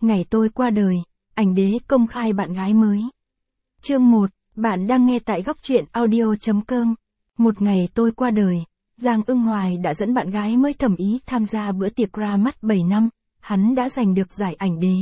Ngày tôi qua đời, ảnh đế công khai bạn gái mới. Chương 1, bạn đang nghe tại góc truyện audio.com. Một ngày tôi qua đời, Giang Ưng Hoài đã dẫn bạn gái mới Thẩm Ý tham gia bữa tiệc ra mắt 7 năm, hắn đã giành được giải ảnh đế.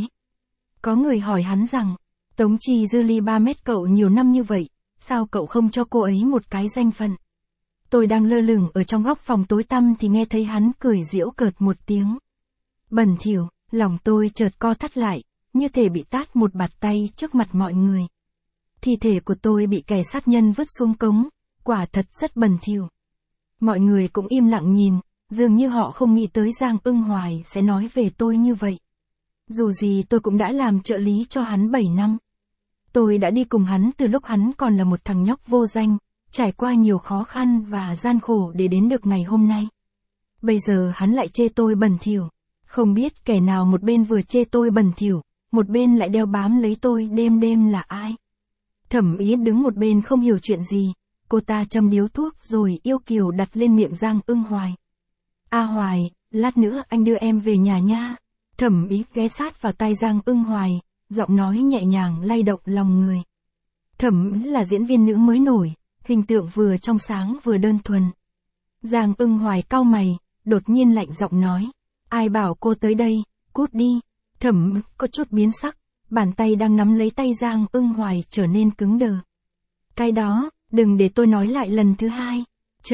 Có người hỏi hắn rằng, Tống Chi Dư ly 3 mét cậu nhiều năm như vậy, sao cậu không cho cô ấy một cái danh phận? Tôi đang lơ lửng ở trong góc phòng tối tăm thì nghe thấy hắn cười giễu cợt một tiếng. Bẩn thỉu, lòng tôi chợt co thắt lại, như thể bị tát một bạt tay trước mặt mọi người. Thi thể của tôi bị kẻ sát nhân vứt xuống cống, quả thật rất bẩn thỉu. Mọi người cũng im lặng nhìn, dường như họ không nghĩ tới Giang Ưng Hoài sẽ nói về tôi như vậy. Dù gì tôi cũng đã làm trợ lý cho hắn 7 năm. Tôi đã đi cùng hắn từ lúc hắn còn là một thằng nhóc vô danh, trải qua nhiều khó khăn và gian khổ để đến được ngày hôm nay. Bây giờ hắn lại chê tôi bẩn thỉu. Không biết kẻ nào một bên vừa chê tôi bẩn thỉu, một bên lại đeo bám lấy tôi đêm đêm là ai. Thẩm Ý đứng một bên không hiểu chuyện gì, cô ta châm điếu thuốc rồi yêu kiều đặt lên miệng Giang Ưng Hoài. A Hoài, lát nữa anh đưa em về nhà nha. Thẩm Ý ghé sát vào tai Giang Ưng Hoài, giọng nói nhẹ nhàng lay động lòng người. Thẩm Ý là diễn viên nữ mới nổi, hình tượng vừa trong sáng vừa đơn thuần. Giang Ưng Hoài cau mày, đột nhiên lạnh giọng nói. Ai bảo cô tới đây, cút đi. Thẩm có chút biến sắc, bàn tay đang nắm lấy tay Giang Ưng Hoài trở nên cứng đờ. Cái đó, đừng để tôi nói lại lần thứ hai.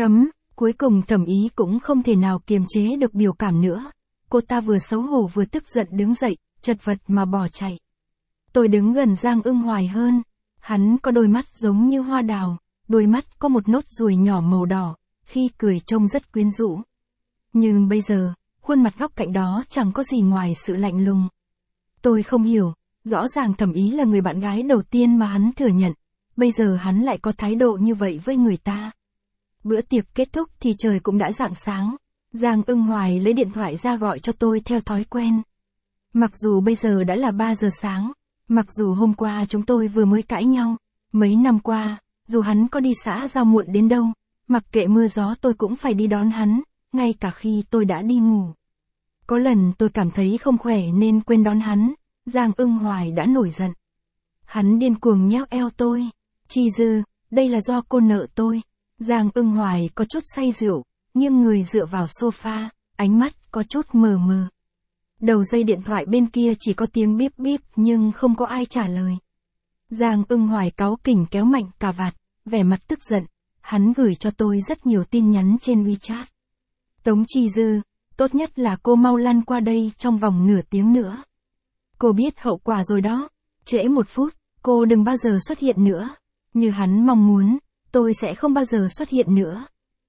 Cuối cùng Thẩm Ý cũng không thể nào kiềm chế được biểu cảm nữa. Cô ta vừa xấu hổ vừa tức giận đứng dậy, chật vật mà bỏ chạy. Tôi đứng gần Giang Ưng Hoài hơn. Hắn có đôi mắt giống như hoa đào, đôi mắt có một nốt ruồi nhỏ màu đỏ, khi cười trông rất quyến rũ. Nhưng bây giờ, khuôn mặt góc cạnh đó chẳng có gì ngoài sự lạnh lùng. Tôi không hiểu, rõ ràng Thẩm Ý là người bạn gái đầu tiên mà hắn thừa nhận, bây giờ hắn lại có thái độ như vậy với người ta. Bữa tiệc kết thúc thì trời cũng đã rạng sáng, Giang Ưng Hoài lấy điện thoại ra gọi cho tôi theo thói quen. Mặc dù bây giờ đã là 3 giờ sáng, mặc dù hôm qua chúng tôi vừa mới cãi nhau, mấy năm qua, dù hắn có đi xã giao muộn đến đâu, mặc kệ mưa gió tôi cũng phải đi đón hắn, ngay cả khi tôi đã đi ngủ. Có lần tôi cảm thấy không khỏe nên quên đón hắn, Giang Ưng Hoài đã nổi giận. Hắn điên cuồng nhéo eo tôi. Chi Dư, đây là do cô nợ tôi. Giang Ưng Hoài có chút say rượu, nghiêng người dựa vào sofa, ánh mắt có chút mờ mờ. Đầu dây điện thoại bên kia chỉ có tiếng bíp bíp nhưng không có ai trả lời. Giang Ưng Hoài cáu kỉnh kéo mạnh cà vạt, vẻ mặt tức giận. Hắn gửi cho tôi rất nhiều tin nhắn trên WeChat. Tống Chi Dư, tốt nhất là cô mau lăn qua đây trong vòng nửa tiếng nữa. Cô biết hậu quả rồi đó, trễ 1 phút, cô đừng bao giờ xuất hiện nữa. Như hắn mong muốn, tôi sẽ không bao giờ xuất hiện nữa.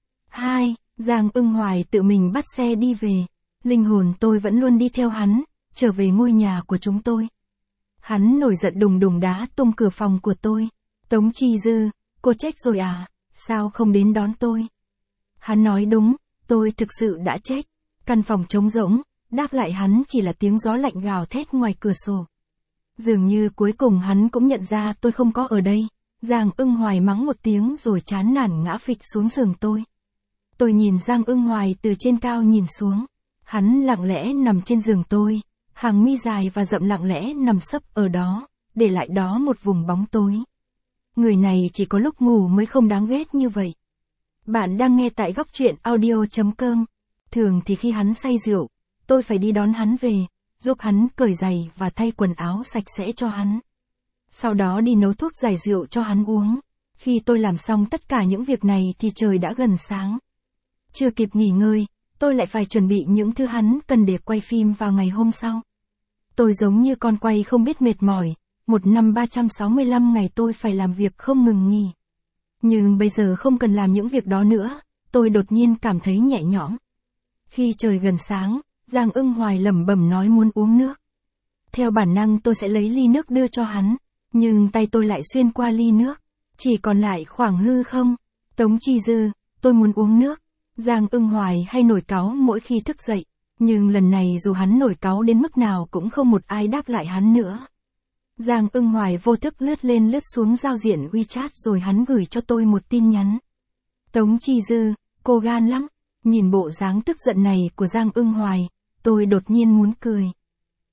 2. Giang Ưng Hoài tự mình bắt xe đi về. Linh hồn tôi vẫn luôn đi theo hắn, trở về ngôi nhà của chúng tôi. Hắn nổi giận đùng đùng đá tung cửa phòng của tôi. Tống Chi Dư, cô chết rồi à, sao không đến đón tôi? Hắn nói đúng, tôi thực sự đã chết. Căn phòng trống rỗng, đáp lại hắn chỉ là tiếng gió lạnh gào thét ngoài cửa sổ. Dường như cuối cùng hắn cũng nhận ra tôi không có ở đây. Giang Ưng Hoài mắng một tiếng rồi chán nản ngã phịch xuống giường tôi. Tôi nhìn Giang Ưng Hoài từ trên cao nhìn xuống. Hắn lặng lẽ nằm trên giường tôi, hàng mi dài và rậm lặng lẽ nằm sấp ở đó, để lại đó một vùng bóng tối. Người này chỉ có lúc ngủ mới không đáng ghét như vậy. Bạn đang nghe tại góc truyện audio.com. Thường thì khi hắn say rượu, tôi phải đi đón hắn về, giúp hắn cởi giày và thay quần áo sạch sẽ cho hắn. Sau đó đi nấu thuốc giải rượu cho hắn uống. Khi tôi làm xong tất cả những việc này thì trời đã gần sáng. Chưa kịp nghỉ ngơi, tôi lại phải chuẩn bị những thứ hắn cần để quay phim vào ngày hôm sau. Tôi giống như con quay không biết mệt mỏi, 1 năm 365 ngày tôi phải làm việc không ngừng nghỉ. Nhưng bây giờ không cần làm những việc đó nữa, tôi đột nhiên cảm thấy nhẹ nhõm. Khi trời gần sáng, Giang Ưng Hoài lẩm bẩm nói muốn uống nước. Theo bản năng tôi sẽ lấy ly nước đưa cho hắn, nhưng tay tôi lại xuyên qua ly nước, chỉ còn lại khoảng hư không. Tống Chi Dư, tôi muốn uống nước. Giang Ưng Hoài hay nổi cáu mỗi khi thức dậy, nhưng lần này dù hắn nổi cáu đến mức nào cũng không một ai đáp lại hắn nữa. Giang Ưng Hoài vô thức lướt lên lướt xuống giao diện WeChat rồi hắn gửi cho tôi một tin nhắn. Tống Chi Dư, cô gan lắm. Nhìn bộ dáng tức giận này của Giang Ưng Hoài, tôi đột nhiên muốn cười.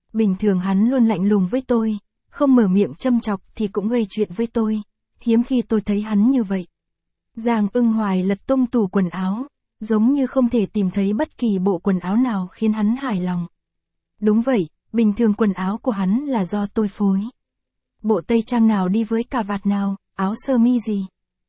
Bình thường hắn luôn lạnh lùng với tôi, không mở miệng châm chọc thì cũng gây chuyện với tôi. Hiếm khi tôi thấy hắn như vậy. Giang Ưng Hoài lật tung tủ quần áo, giống như không thể tìm thấy bất kỳ bộ quần áo nào khiến hắn hài lòng. Đúng vậy, bình thường quần áo của hắn là do tôi phối. Bộ tây trang nào đi với cà vạt nào, áo sơ mi gì.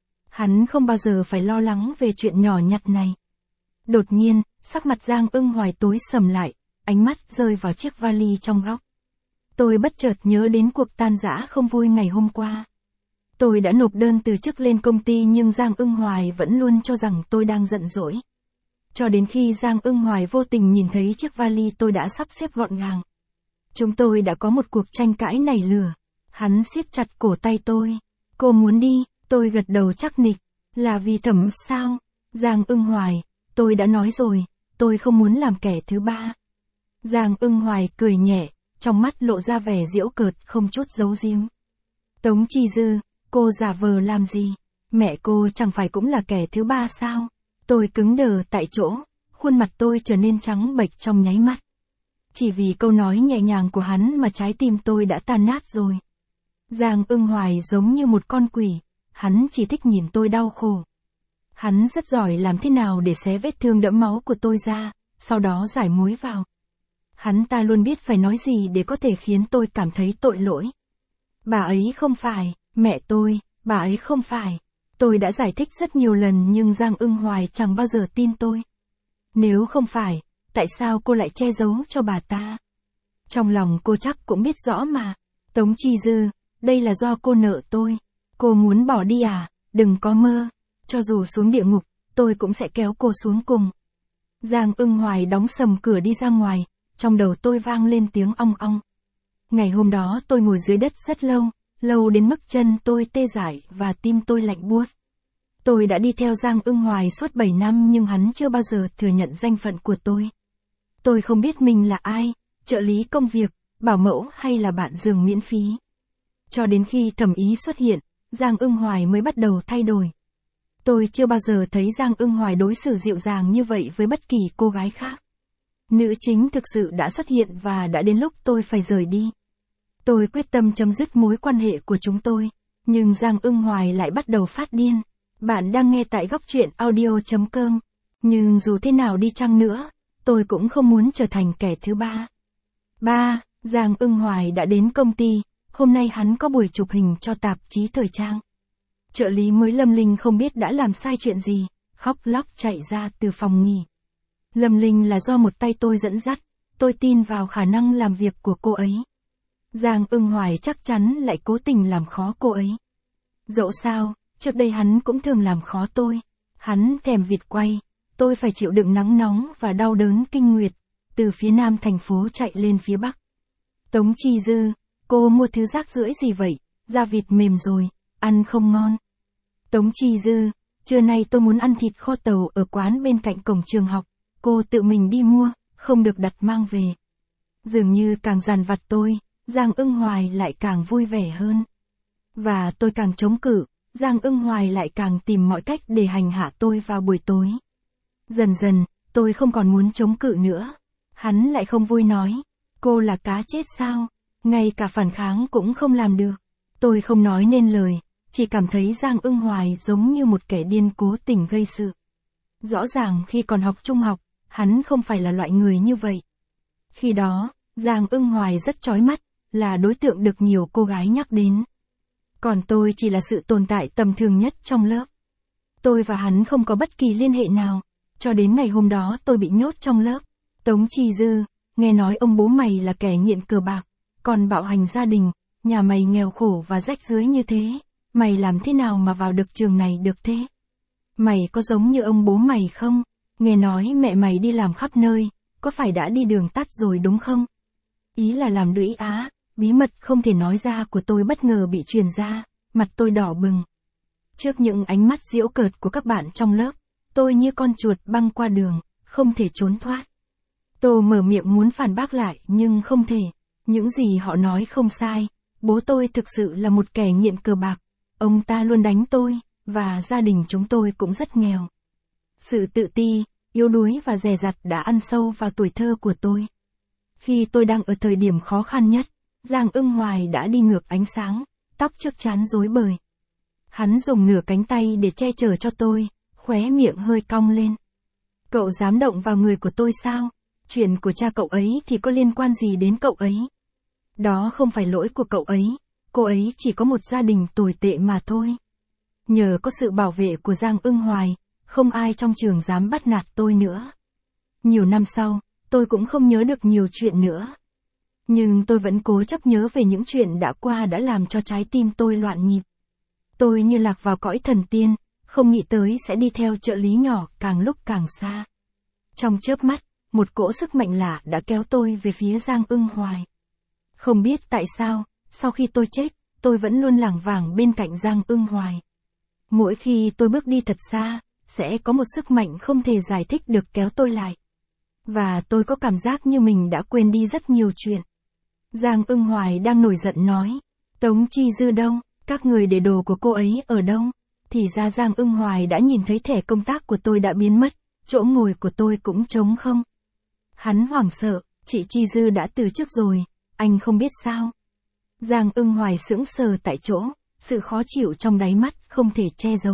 Hắn không bao giờ phải lo lắng về chuyện nhỏ nhặt này. Đột nhiên, sắc mặt Giang Ưng Hoài tối sầm lại, ánh mắt rơi vào chiếc vali trong góc. Tôi bất chợt nhớ đến cuộc tan rã không vui ngày hôm qua. Tôi đã nộp đơn từ chức lên công ty nhưng Giang Ưng Hoài vẫn luôn cho rằng tôi đang giận dỗi. Cho đến khi Giang Ưng Hoài vô tình nhìn thấy chiếc vali tôi đã sắp xếp gọn gàng. Chúng tôi đã có một cuộc tranh cãi nảy lửa. Hắn siết chặt cổ tay tôi. Cô muốn đi, tôi gật đầu chắc nịch. Là vì Thẩm sao? Giang Ưng Hoài, tôi đã nói rồi, tôi không muốn làm kẻ thứ ba. Giang Ưng Hoài cười nhẹ, trong mắt lộ ra vẻ giễu cợt không chút giấu giếm. Tống Chi Dư, cô giả vờ làm gì? Mẹ cô chẳng phải cũng là kẻ thứ ba sao? Tôi cứng đờ tại chỗ, khuôn mặt tôi trở nên trắng bệch trong nháy mắt. Chỉ vì câu nói nhẹ nhàng của hắn mà trái tim tôi đã tan nát rồi. Giang Ưng Hoài giống như một con quỷ, hắn chỉ thích nhìn tôi đau khổ. Hắn rất giỏi làm thế nào để xé vết thương đẫm máu của tôi ra, sau đó rải muối vào. Hắn ta luôn biết phải nói gì để có thể khiến tôi cảm thấy tội lỗi. Bà ấy không phải, mẹ tôi, bà ấy không phải. Tôi đã giải thích rất nhiều lần nhưng Giang Ưng Hoài chẳng bao giờ tin tôi. Nếu không phải, tại sao cô lại che giấu cho bà ta? Trong lòng cô chắc cũng biết rõ mà. Tống Chi Dư, đây là do cô nợ tôi. Cô muốn bỏ đi à? Đừng có mơ. Cho dù xuống địa ngục, tôi cũng sẽ kéo cô xuống cùng. Giang Ưng Hoài đóng sầm cửa đi ra ngoài, trong đầu tôi vang lên tiếng ong ong. Ngày hôm đó tôi ngồi dưới đất rất lâu, lâu đến mức chân tôi tê dại và tim tôi lạnh buốt. Tôi đã đi theo Giang Ưng Hoài suốt 7 năm nhưng hắn chưa bao giờ thừa nhận danh phận của tôi. Tôi không biết mình là ai, trợ lý công việc, bảo mẫu hay là bạn giường miễn phí. Cho đến khi Thẩm Ý xuất hiện, Giang Ưng Hoài mới bắt đầu thay đổi. Tôi chưa bao giờ thấy Giang Ưng Hoài đối xử dịu dàng như vậy với bất kỳ cô gái khác. Nữ chính thực sự đã xuất hiện và đã đến lúc tôi phải rời đi. Tôi quyết tâm chấm dứt mối quan hệ của chúng tôi, nhưng Giang Ưng Hoài lại bắt đầu phát điên. Bạn đang nghe tại góc truyện audio.com. Nhưng dù thế nào đi chăng nữa, tôi cũng không muốn trở thành kẻ thứ ba. Giang Ưng Hoài đã đến công ty, hôm nay hắn có buổi chụp hình cho tạp chí thời trang. Trợ lý mới Lâm Linh không biết đã làm sai chuyện gì, khóc lóc chạy ra từ phòng nghỉ. Lâm Linh là do một tay tôi dẫn dắt, tôi tin vào khả năng làm việc của cô ấy. Giang Ưng Hoài chắc chắn lại cố tình làm khó cô ấy. Dẫu sao, trước đây hắn cũng thường làm khó tôi. Hắn thèm vịt quay, tôi phải chịu đựng nắng nóng và đau đớn kinh nguyệt, từ phía nam thành phố chạy lên phía bắc. Tống Chi Dư, cô mua thứ rác rưởi gì vậy? Da vịt mềm rồi, ăn không ngon. Tống Chi Dư, trưa nay tôi muốn ăn thịt kho tàu ở quán bên cạnh cổng trường học. Cô tự mình đi mua, không được đặt mang về. Dường như càng dằn vặt tôi, Giang Ưng Hoài lại càng vui vẻ hơn. Và tôi càng chống cự, Giang Ưng Hoài lại càng tìm mọi cách để hành hạ tôi vào buổi tối. Dần dần, tôi không còn muốn chống cự nữa. Hắn lại không vui nói, cô là cá chết sao, ngay cả phản kháng cũng không làm được. Tôi không nói nên lời, chỉ cảm thấy Giang Ưng Hoài giống như một kẻ điên cố tình gây sự. Rõ ràng khi còn học trung học, hắn không phải là loại người như vậy. Khi đó, Giang Ưng Hoài rất chói mắt, là đối tượng được nhiều cô gái nhắc đến. Còn tôi chỉ là sự tồn tại tầm thường nhất trong lớp. Tôi và hắn không có bất kỳ liên hệ nào, cho đến ngày hôm đó tôi bị nhốt trong lớp. Tống Chi Dư, nghe nói ông bố mày là kẻ nghiện cờ bạc, còn bạo hành gia đình, nhà mày nghèo khổ và rách rưới như thế, mày làm thế nào mà vào được trường này được thế? Mày có giống như ông bố mày không? Nghe nói mẹ mày đi làm khắp nơi, có phải đã đi đường tắt rồi đúng không? Ý là làm đũy á, bí mật không thể nói ra của tôi bất ngờ bị truyền ra, mặt tôi đỏ bừng. Trước những ánh mắt giễu cợt của các bạn trong lớp, tôi như con chuột băng qua đường, không thể trốn thoát. Tôi mở miệng muốn phản bác lại nhưng không thể, những gì họ nói không sai, bố tôi thực sự là một kẻ nghiện cờ bạc, ông ta luôn đánh tôi, và gia đình chúng tôi cũng rất nghèo. Sự tự ti, yếu đuối và dè dặt đã ăn sâu vào tuổi thơ của tôi. Khi tôi đang ở thời điểm khó khăn nhất, Giang Ưng Hoài đã đi ngược ánh sáng, tóc trước trán rối bời. Hắn dùng nửa cánh tay để che chở cho tôi, khóe miệng hơi cong lên. Cậu dám động vào người của tôi sao? Chuyện của cha cậu ấy thì có liên quan gì đến cậu ấy? Đó không phải lỗi của cậu ấy, cô ấy chỉ có một gia đình tồi tệ mà thôi. Nhờ có sự bảo vệ của Giang Ưng Hoài, không ai trong trường dám bắt nạt tôi nữa. Nhiều năm sau, tôi cũng không nhớ được nhiều chuyện nữa. Nhưng tôi vẫn cố chấp nhớ về những chuyện đã qua đã làm cho trái tim tôi loạn nhịp. Tôi như lạc vào cõi thần tiên, không nghĩ tới sẽ đi theo trợ lý nhỏ càng lúc càng xa. Trong chớp mắt, một cỗ sức mạnh lạ đã kéo tôi về phía Giang Ưng Hoài. Không biết tại sao, sau khi tôi chết, tôi vẫn luôn lảng vảng bên cạnh Giang Ưng Hoài. Mỗi khi tôi bước đi thật xa, sẽ có một sức mạnh không thể giải thích được kéo tôi lại. Và tôi có cảm giác như mình đã quên đi rất nhiều chuyện. Giang Ưng Hoài đang nổi giận nói, Tống Chi Dư đâu, các người để đồ của cô ấy ở đâu? Thì ra Giang Ưng Hoài đã nhìn thấy thẻ công tác của tôi đã biến mất, chỗ ngồi của tôi cũng trống không. Hắn hoảng sợ, chị Chi Dư đã từ chức rồi, anh không biết sao? Giang Ưng Hoài sững sờ tại chỗ, sự khó chịu trong đáy mắt không thể che giấu.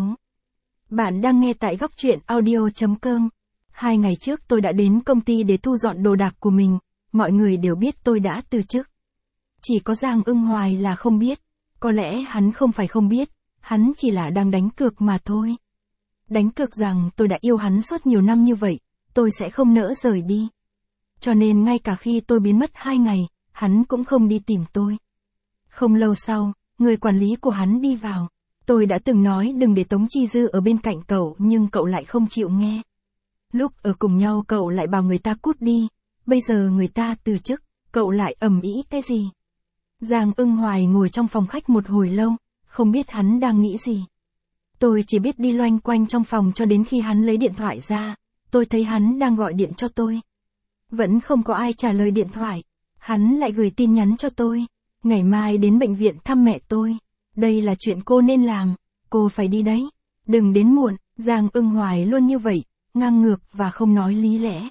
Bạn đang nghe tại góc truyện audio.com. 2 ngày trước tôi đã đến công ty để thu dọn đồ đạc của mình, mọi người đều biết tôi đã từ chức. Chỉ có Giang Ưng Hoài là không biết, có lẽ hắn không phải không biết, hắn chỉ là đang đánh cược mà thôi. Đánh cược rằng tôi đã yêu hắn suốt nhiều năm như vậy, tôi sẽ không nỡ rời đi. Cho nên ngay cả khi tôi biến mất 2 ngày, hắn cũng không đi tìm tôi. Không lâu sau, người quản lý của hắn đi vào. Tôi đã từng nói đừng để Tống Chi Dư ở bên cạnh cậu nhưng cậu lại không chịu nghe. Lúc ở cùng nhau cậu lại bảo người ta cút đi, bây giờ người ta từ chức, cậu lại ầm ĩ cái gì? Giang Ưng Hoài ngồi trong phòng khách một hồi lâu, không biết hắn đang nghĩ gì. Tôi chỉ biết đi loanh quanh trong phòng cho đến khi hắn lấy điện thoại ra, tôi thấy hắn đang gọi điện cho tôi. Vẫn không có ai trả lời điện thoại, hắn lại gửi tin nhắn cho tôi, ngày mai đến bệnh viện thăm mẹ tôi. Đây là chuyện cô nên làm, cô phải đi đấy, đừng đến muộn. Giang Ưng Hoài luôn như vậy, ngang ngược và không nói lý lẽ.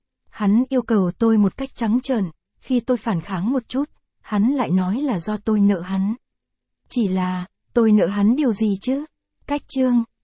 Hắn yêu cầu tôi một cách trắng trợn, khi tôi phản kháng một chút, hắn lại nói là do tôi nợ hắn. Chỉ là, tôi nợ hắn điều gì chứ? Cách chương